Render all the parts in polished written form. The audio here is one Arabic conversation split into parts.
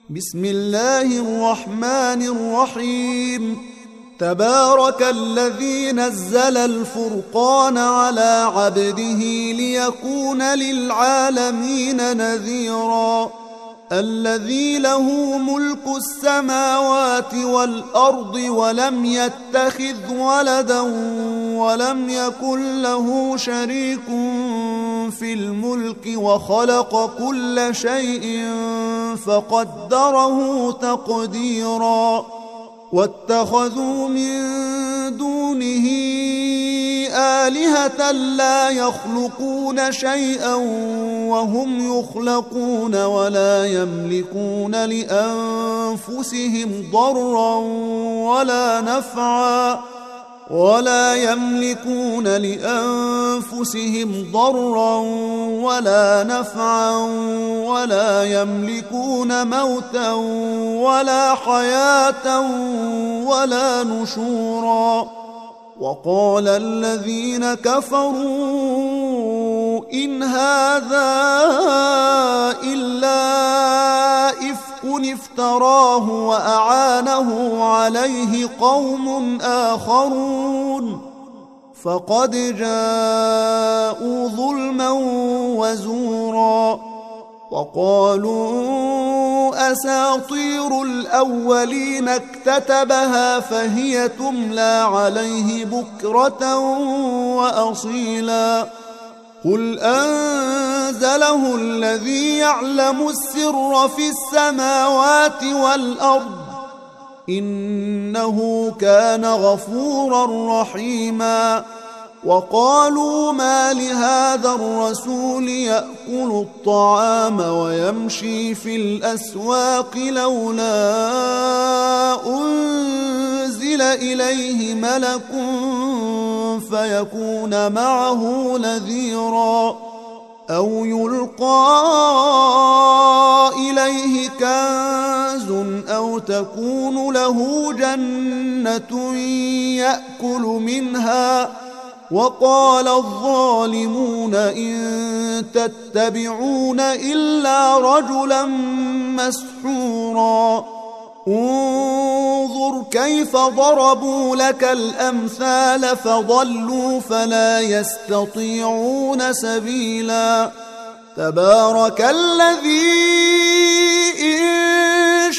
بسم الله الرحمن الرحيم. تبارك الذي نزل الفرقان على عبده ليكون للعالمين نذيرا. الذي له ملك السماوات والأرض ولم يتخذ ولدا ولم يكن له شريك في الملك وخلق كل شيء فقدره تقديرا. واتخذوا من دونه آلهة لا يخلقون شيئا وهم يخلقون ولا يملكون لأنفسهم ضرا ولا نفعا ولا يملكون موتا ولا حياة ولا نشورا. وقال الذين كفروا إن هذا إلا إفك افتراه وأعانه عليه قوم آخرون فقد جاءوا ظلما وزورا. وقالوا أساطير الأولين اكتتبها فهي تملى عليه بكرة وأصيلا. قل أنزله الذي يعلم السر في السماوات والأرض إنه كان غفورا رحيما. وقالوا ما لهذا الرسول يأكل الطعام ويمشي في الأسواق لولا أنزل إليه ملك فيكون معه نذيرا أو يلقى إليه كنز أو تكون له جنة يأكل منها. وقال الظالمون إن تتبعون إلا رجلا مسحورا. انظر كيف ضربوا لك الأمثال فضلوا فلا يستطيعون سبيلا. تبارك الذي إن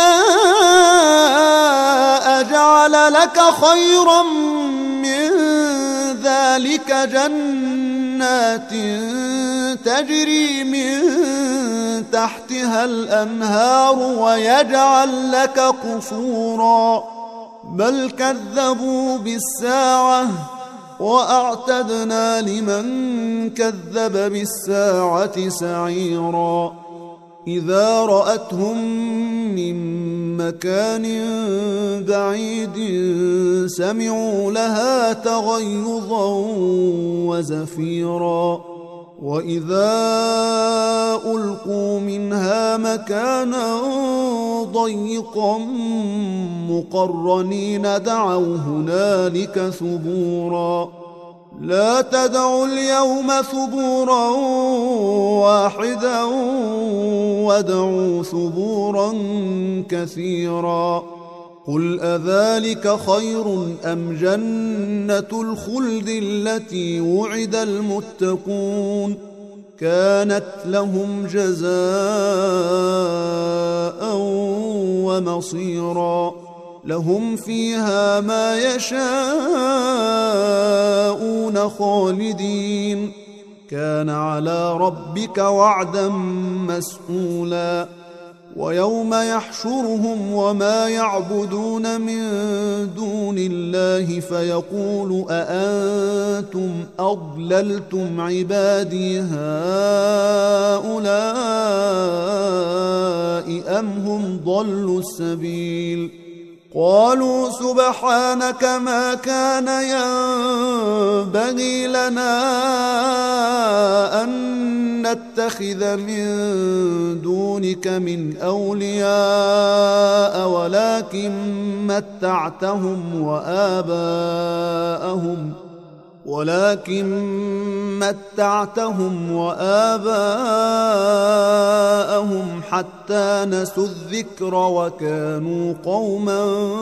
شاء جعل لك خيرا من ذلك جنات تجري من تحتها الأنهار ويجعل لك قصورا بل كذبوا بالساعة وأعتدنا لمن كذب بالساعة سعيرا. إذا رأتهم من مكان بعيد سمعوا لها تغيظا وزفيرا. وإذا ألقوا منها مكانا ضيقا مقرنين دعوا هنالك ثبورا. لا تدعوا اليوم ثبورا واحدا وادعوا ثبورا كثيرا. قل أذلك خير أم جنة الخلد التي وعد المتقون كانت لهم جزاء ومصيرا. لهم فيها ما يشاءون خالدين كان على ربك وعدا مسئولا. ويوم يحشرهم وما يعبدون من دون الله فيقول أأنتم أضللتم عبادي هؤلاء أم هم ضلوا السبيل. قالوا سبحانك ما كان ينبغي لنا أن نتخذ من دونك من أولياء ولكن متعتهم ولكن متعتهم وآباءهم حتى نسوا الذكر وكانوا قوما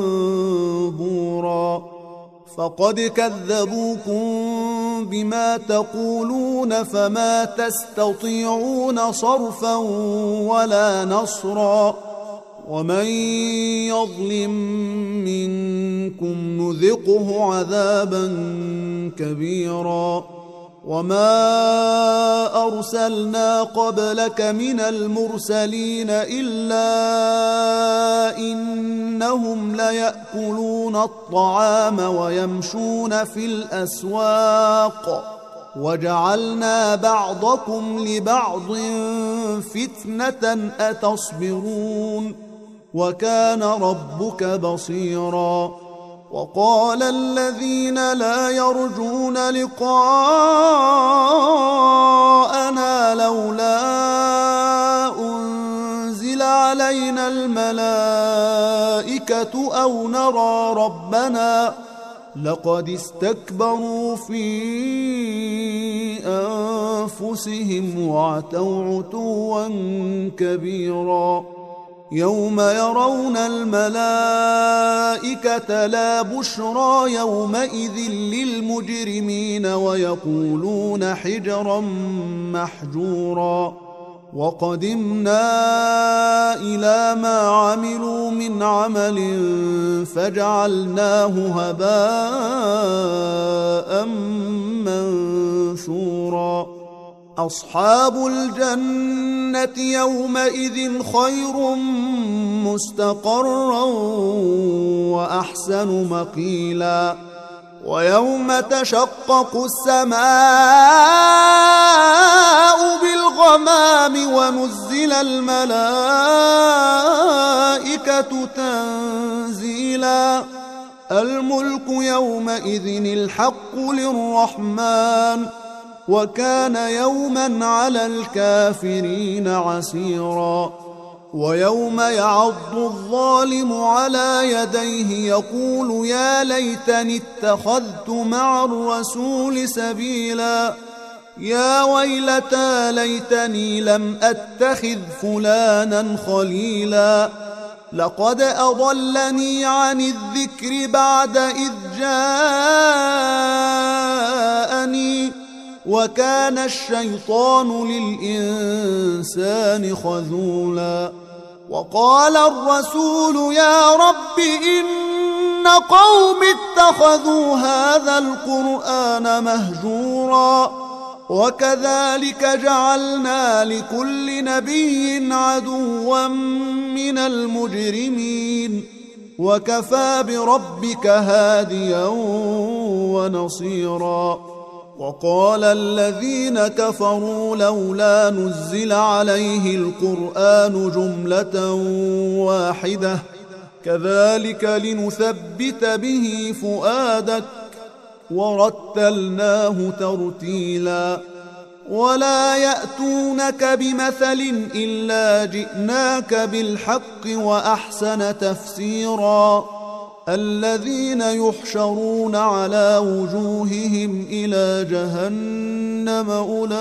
بورا فقد كذبوكم بما تقولون فما تستطيعون صرفا ولا نصرا ومن يظلم منكم نذقه عذابا كبيرا وما أرسلنا قبلك من المرسلين إلا إنهم ليأكلون الطعام ويمشون في الأسواق وجعلنا بعضكم لبعض فتنة أتصبرون وكان ربك بصيرا وقال الذين لا يرجون لقاءنا لولا أنزل علينا الملائكة أو نرى ربنا لقد استكبروا في أنفسهم وعتوا عتوا كبيرا يوم يرون الملائكة لا بشرى يومئذ للمجرمين ويقولون حجرا محجورا وقدمنا إلى ما عملوا من عمل فجعلناه هباء منثورا أصحاب الجنة يومئذ خير مستقرا وأحسن مقيلا ويوم تشقق السماء بالغمام ونزل الملائكة تنزيلا الملك يومئذ الحق للرحمن وكان يوما على الكافرين عسيرا ويوم يعض الظالم على يديه يقول يا ليتني اتخذت مع الرسول سبيلا يا ويلتى ليتني لم أتخذ فلانا خليلا لقد أضلني عن الذكر بعد إذ جاءني وكان الشيطان للإنسان خذولا وقال الرسول يا رب إن قوم اتخذوا هذا القرآن مهجورا وكذلك جعلنا لكل نبي عدوا من المجرمين وكفى بربك هاديا ونصيرا وقال الذين كفروا لولا نزل عليه القرآن جملة واحدة كذلك لنثبت به فؤادك ورتلناه ترتيلا ولا يأتونك بمثل إلا جئناك بالحق وأحسن تفسيرا الذين يحشرون على وجوههم إلى جهنم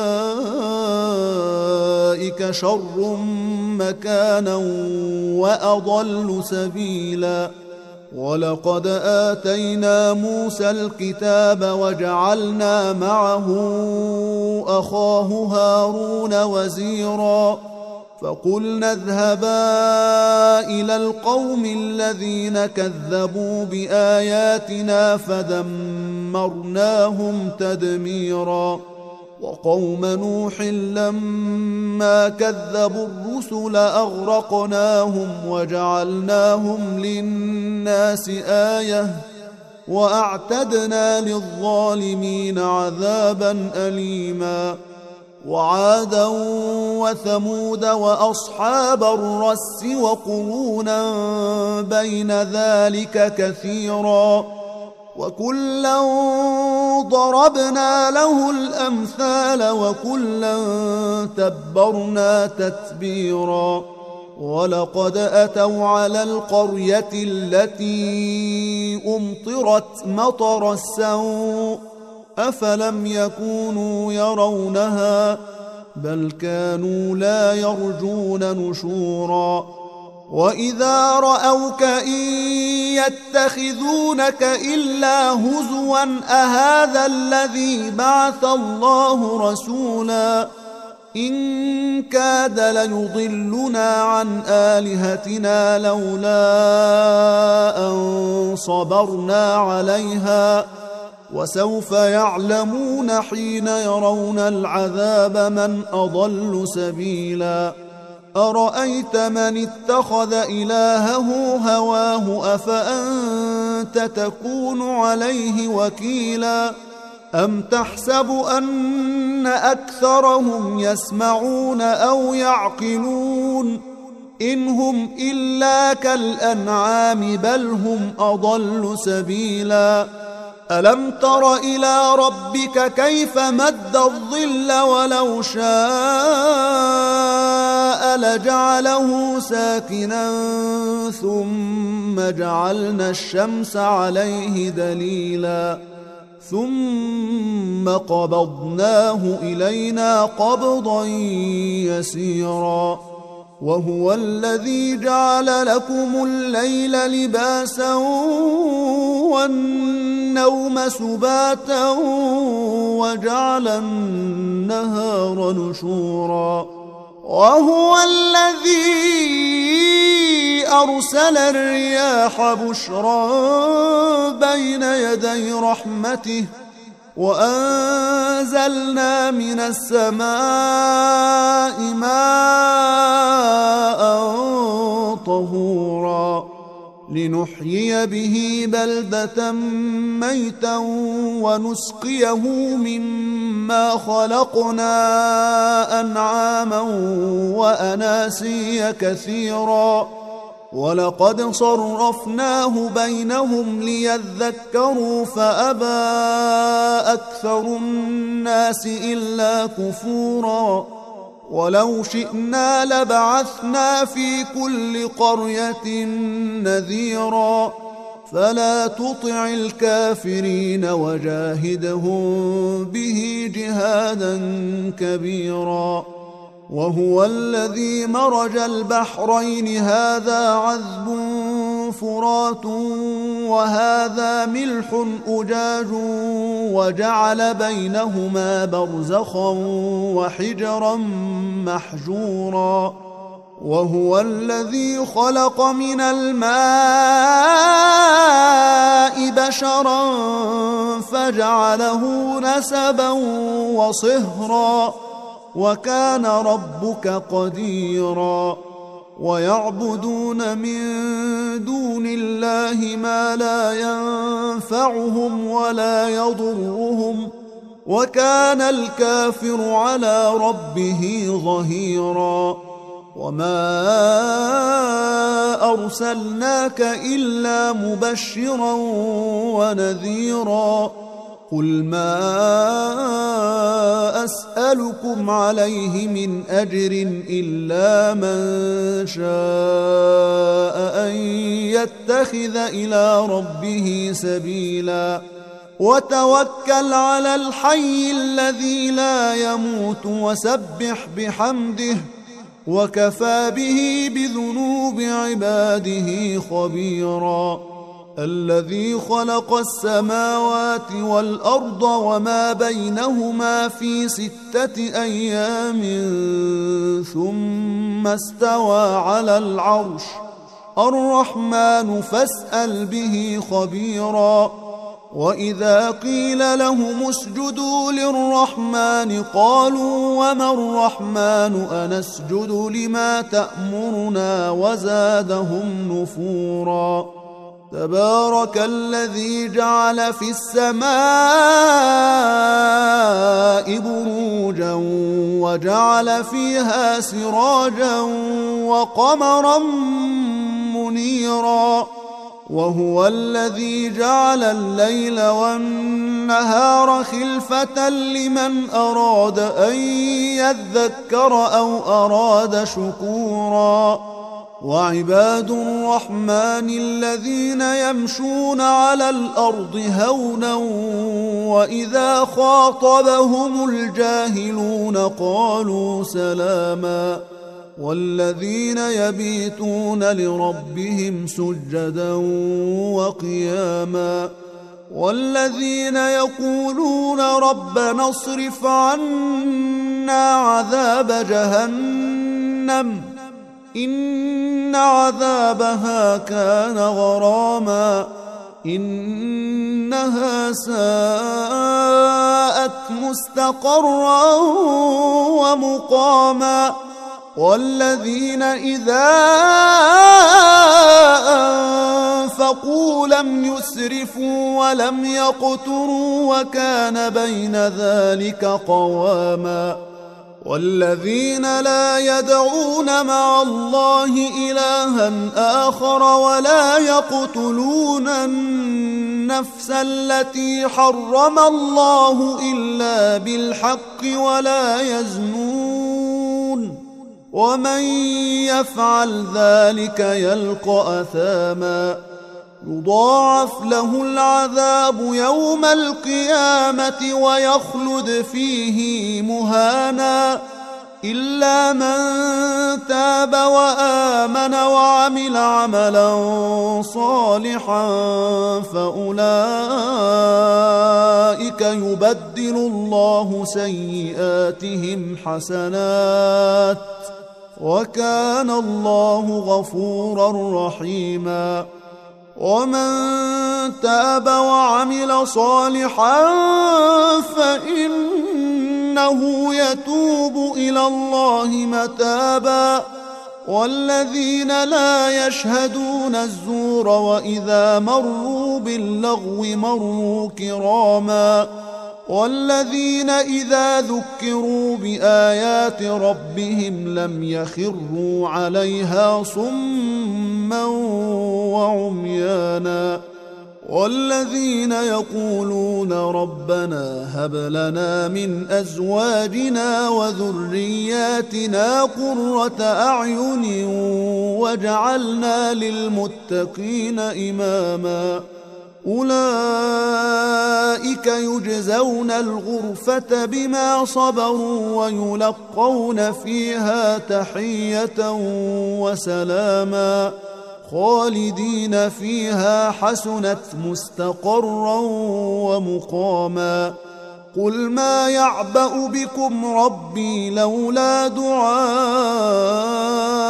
أولئك شر مكانا وأضل سبيلا ولقد آتينا موسى الكتاب وجعلنا معه أخاه هارون وزيرا فقلنا اذهبا إلى القوم الذين كذبوا بآياتنا فدمرناهم تدميرا وقوم نوح لما كذبوا الرسل أغرقناهم وجعلناهم للناس آية وأعتدنا للظالمين عذابا أليما وعادا وثمود وأصحاب الرس وقرونا بين ذلك كثيرا وكلا ضربنا له الأمثال وكلا تبرنا تتبيرا ولقد أتوا على القرية التي أمطرت مطر السوء أفلم يكونوا يرونها بل كانوا لا يرجون نشورا وإذا رأوك إن يتخذونك إلا هزوا أهذا الذي بعث الله رسولا إن كاد ليضلنا عن آلهتنا لولا أن صبرنا عليها وسوف يعلمون حين يرون العذاب من أضل سبيلا أرأيت من اتخذ إلهه هواه أفأنت تكون عليه وكيلا أم تحسب أن أكثرهم يسمعون أو يعقلون إن هم إلا كالأنعام بل هم أضل سبيلا ألم تر إلى ربك كيف مد الظل ولو شاء لجعله ساكنا ثم جعلنا الشمس عليه دليلا ثم قبضناه إلينا قبضا يسيرا وهو الذي جعل لكم الليل لباسا والنوم سباتا وجعل النهار نشورا وهو الذي أرسل الرياح بشرا بين يدي رحمته وأنزلنا من السماء ماء طهورا لنحيي به بلدة ميتا ونسقيه مما خلقنا أنعاما وأناسيا كثيرا ولقد صرفناه بينهم ليذكروا فأبى أكثر الناس إلا كفورا ولو شئنا لبعثنا في كل قرية نذيرا فلا تطع الكافرين وجاهدهم به جهادا كبيرا وهو الذي مرج البحرين هذا عذب فرات وهذا ملح أجاج وجعل بينهما برزخا وحجرا محجورا وهو الذي خلق من الماء بشرا فجعله نسبا وصهرا وكان ربك قديرا ويعبدون من دون الله ما لا ينفعهم ولا يضرهم وكان الكافر على ربه ظهيرا وما أرسلناك إلا مبشرا ونذيرا قل ما أسألكم عليه من أجر إلا من شاء أن يتخذ إلى ربه سبيلا وتوكل على الحي الذي لا يموت وسبح بحمده وكفى به بذنوب عباده خبيرا الذي خلق السماوات والأرض وما بينهما في 6 أيام ثم استوى على العرش الرحمن فاسأل به خبيرا وإذا قيل لهم اسجدوا للرحمن قالوا وما الرحمن أنسجد لما تأمرنا وزادهم نفورا تبارك الذي جعل في السماء بروجا وجعل فيها سراجا وقمرا منيرا وهو الذي جعل الليل والنهار خلفة لمن أراد أن يذكر أو أراد شكورا وعباد الرحمن الذين يمشون على الأرض هونا وإذا خاطبهم الجاهلون قالوا سلاما والذين يبيتون لربهم سجدا وقياما والذين يقولون ربنا اصرف عنا عذاب جهنم إن عذابها كان غراما إنها ساءت مستقرا ومقاما والذين إذا أنفقوا لم يسرفوا ولم يقتروا وكان بين ذلك قواما والذين لا يدعون مع الله إلها آخر ولا يقتلون النفس التي حرم الله إلا بالحق ولا يزنون ومن يفعل ذلك يلقى أثاما يضاعف له العذاب يوم القيامة ويخلد فيه مهانا إلا من تاب وآمن وعمل عملا صالحا فأولئك يبدل الله سيئاتهم حسنات وكان الله غفورا رحيما ومن تاب وعمل صالحا فإنه يتوب إلى الله متابا والذين لا يشهدون الزور وإذا مروا باللغو مروا كراما والذين إذا ذكروا بآيات ربهم لم يخروا عليها صما وعميانا والذين يقولون ربنا هب لنا من أزواجنا وذرياتنا قرة أعين واجعلنا للمتقين إماما أولئك يجزون الغرفة بما صبروا ويلقون فيها تحية وسلاما خالدين فيها حسنت مستقرا ومقاما قل ما يعبأ بكم ربي لولا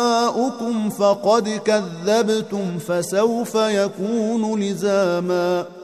دعاؤكم فقد كذبتم فسوف يكون لزاما